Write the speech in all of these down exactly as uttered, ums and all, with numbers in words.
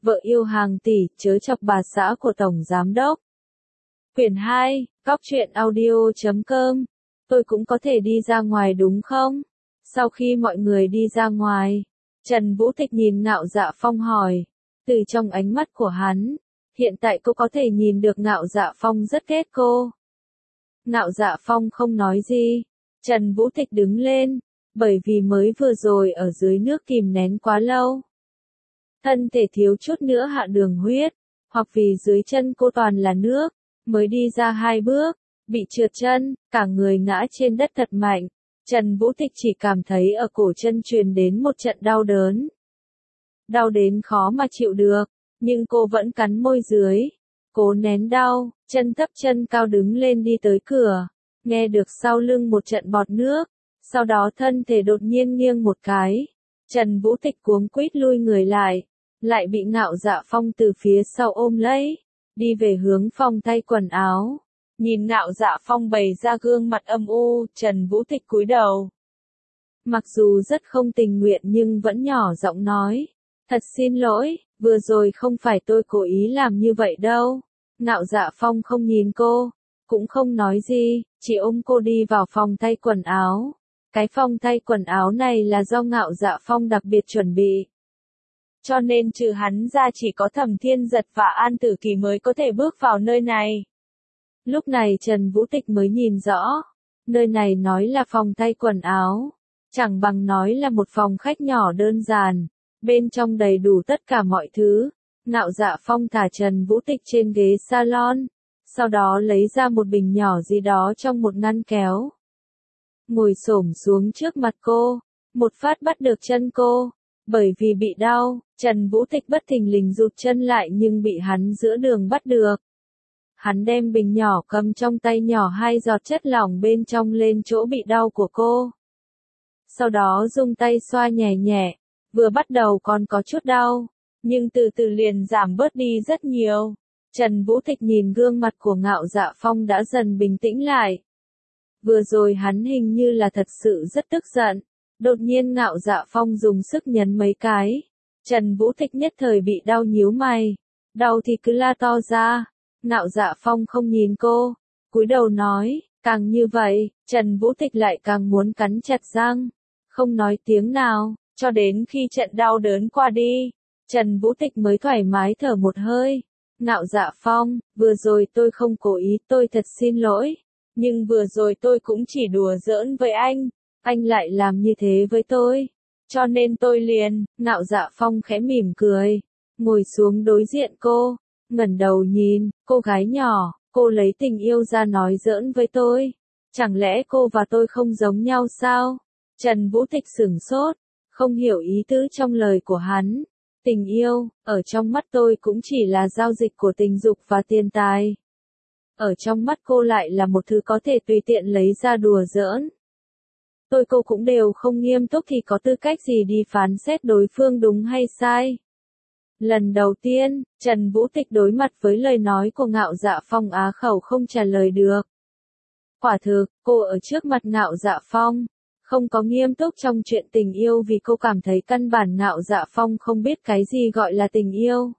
vợ yêu hàng tỷ, chớ chọc bà xã của Tổng Giám Đốc. Quyển hai, góc truyện audio chấm com. Tôi cũng có thể đi ra ngoài đúng không? Sau khi mọi người đi ra ngoài, Trần Vũ Tịch nhìn Ngạo Dạ Phong hỏi. Từ trong ánh mắt của hắn, hiện tại cô có thể nhìn được Ngạo Dạ Phong rất ghét cô. Ngạo Dạ Phong không nói gì. Trần Vũ Tịch đứng lên, bởi vì mới vừa rồi ở dưới nước kìm nén quá lâu. Thân thể thiếu chút nữa hạ đường huyết, hoặc vì dưới chân cô toàn là nước, mới đi ra hai bước, bị trượt chân, cả người ngã trên đất thật mạnh. Trần Vũ Tịch chỉ cảm thấy ở cổ chân truyền đến một trận đau đớn. Đau đến khó mà chịu được, nhưng cô vẫn cắn môi dưới, cố nén đau, chân thấp chân cao đứng lên đi tới cửa, nghe được sau lưng một trận bọt nước, sau đó thân thể đột nhiên nghiêng một cái. Trần Vũ Tịch cuống quýt lui người lại, lại bị Ngạo Dạ Phong từ phía sau ôm lấy, đi về hướng phòng thay quần áo. Nhìn Ngạo Dạ Phong bày ra gương mặt âm u, Trần Vũ Tịch cúi đầu. Mặc dù rất không tình nguyện nhưng vẫn nhỏ giọng nói, thật xin lỗi, vừa rồi không phải tôi cố ý làm như vậy đâu. Ngạo Dạ Phong không nhìn cô, cũng không nói gì, chỉ ôm cô đi vào phòng thay quần áo. Cái phòng thay quần áo này là do Ngạo Dạ Phong đặc biệt chuẩn bị. Cho nên trừ hắn ra chỉ có Thẩm Thiên Giật và An Tử Kỳ mới có thể bước vào nơi này. Lúc này Trần Vũ Tịch mới nhìn rõ, nơi này nói là phòng thay quần áo, chẳng bằng nói là một phòng khách nhỏ đơn giản, bên trong đầy đủ tất cả mọi thứ. Ngạo Dạ Phong thả Trần Vũ Tịch trên ghế salon, sau đó lấy ra một bình nhỏ gì đó trong một ngăn kéo. Ngồi xổm xuống trước mặt cô, một phát bắt được chân cô, bởi vì bị đau, Trần Vũ Tịch bất thình lình rụt chân lại nhưng bị hắn giữa đường bắt được. Hắn đem bình nhỏ cầm trong tay nhỏ hai giọt chất lỏng bên trong lên chỗ bị đau của cô. Sau đó dùng tay xoa nhẹ nhẹ, vừa bắt đầu còn có chút đau, nhưng từ từ liền giảm bớt đi rất nhiều. Trần Vũ Tịch nhìn gương mặt của Ngạo Dạ Phong đã dần bình tĩnh lại. Vừa rồi hắn hình như là thật sự rất tức giận. Đột nhiên Ngạo Dạ Phong dùng sức nhấn mấy cái. Trần Vũ Tịch nhất thời bị đau nhíu mày. Đau thì cứ la to ra. Ngạo Dạ Phong không nhìn cô, cúi đầu nói, càng như vậy, Trần Vũ Tịch lại càng muốn cắn chặt răng, không nói tiếng nào, cho đến khi trận đau đớn qua đi, Trần Vũ Tịch mới thoải mái thở một hơi. Ngạo Dạ Phong, vừa rồi tôi không cố ý, tôi thật xin lỗi, nhưng vừa rồi tôi cũng chỉ đùa giỡn với anh, anh lại làm như thế với tôi, cho nên tôi liền. Ngạo Dạ Phong khẽ mỉm cười, ngồi xuống đối diện cô. Ngẩng đầu nhìn, cô gái nhỏ, cô lấy tình yêu ra nói giỡn với tôi. Chẳng lẽ cô và tôi không giống nhau sao? Trần Vũ Tịch sửng sốt, không hiểu ý tứ trong lời của hắn. Tình yêu, ở trong mắt tôi cũng chỉ là giao dịch của tình dục và tiền tài. Ở trong mắt cô lại là một thứ có thể tùy tiện lấy ra đùa giỡn. Tôi cô cũng đều không nghiêm túc thì có tư cách gì đi phán xét đối phương đúng hay sai. Lần đầu tiên, Trần Vũ Tịch đối mặt với lời nói của Ngạo Dạ Phong á khẩu không trả lời được. Quả thực, cô ở trước mặt Ngạo Dạ Phong, không có nghiêm túc trong chuyện tình yêu vì cô cảm thấy căn bản Ngạo Dạ Phong không biết cái gì gọi là tình yêu.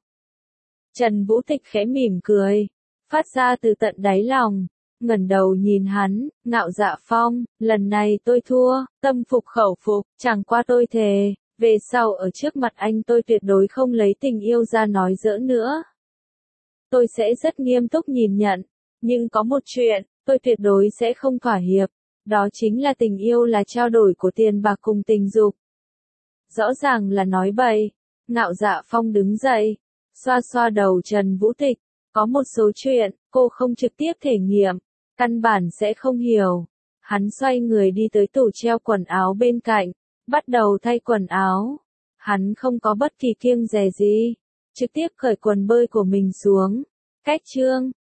Trần Vũ Tịch khẽ mỉm cười, phát ra từ tận đáy lòng, ngẩng đầu nhìn hắn. Ngạo Dạ Phong, lần này tôi thua, tâm phục khẩu phục, chẳng qua tôi thề. Về sau ở trước mặt anh tôi tuyệt đối không lấy tình yêu ra nói giỡn nữa. Tôi sẽ rất nghiêm túc nhìn nhận, nhưng có một chuyện, tôi tuyệt đối sẽ không thỏa hiệp, đó chính là tình yêu là trao đổi của tiền bạc cùng tình dục. Rõ ràng là nói bậy. Ngạo Dạ Phong đứng dậy, xoa xoa đầu Trần Vũ Tịch, có một số chuyện, cô không trực tiếp thể nghiệm, căn bản sẽ không hiểu. Hắn xoay người đi tới tủ treo quần áo bên cạnh. Bắt đầu thay quần áo. Hắn không có bất kỳ kiêng dè gì, trực tiếp cởi quần bơi của mình xuống. Cách chương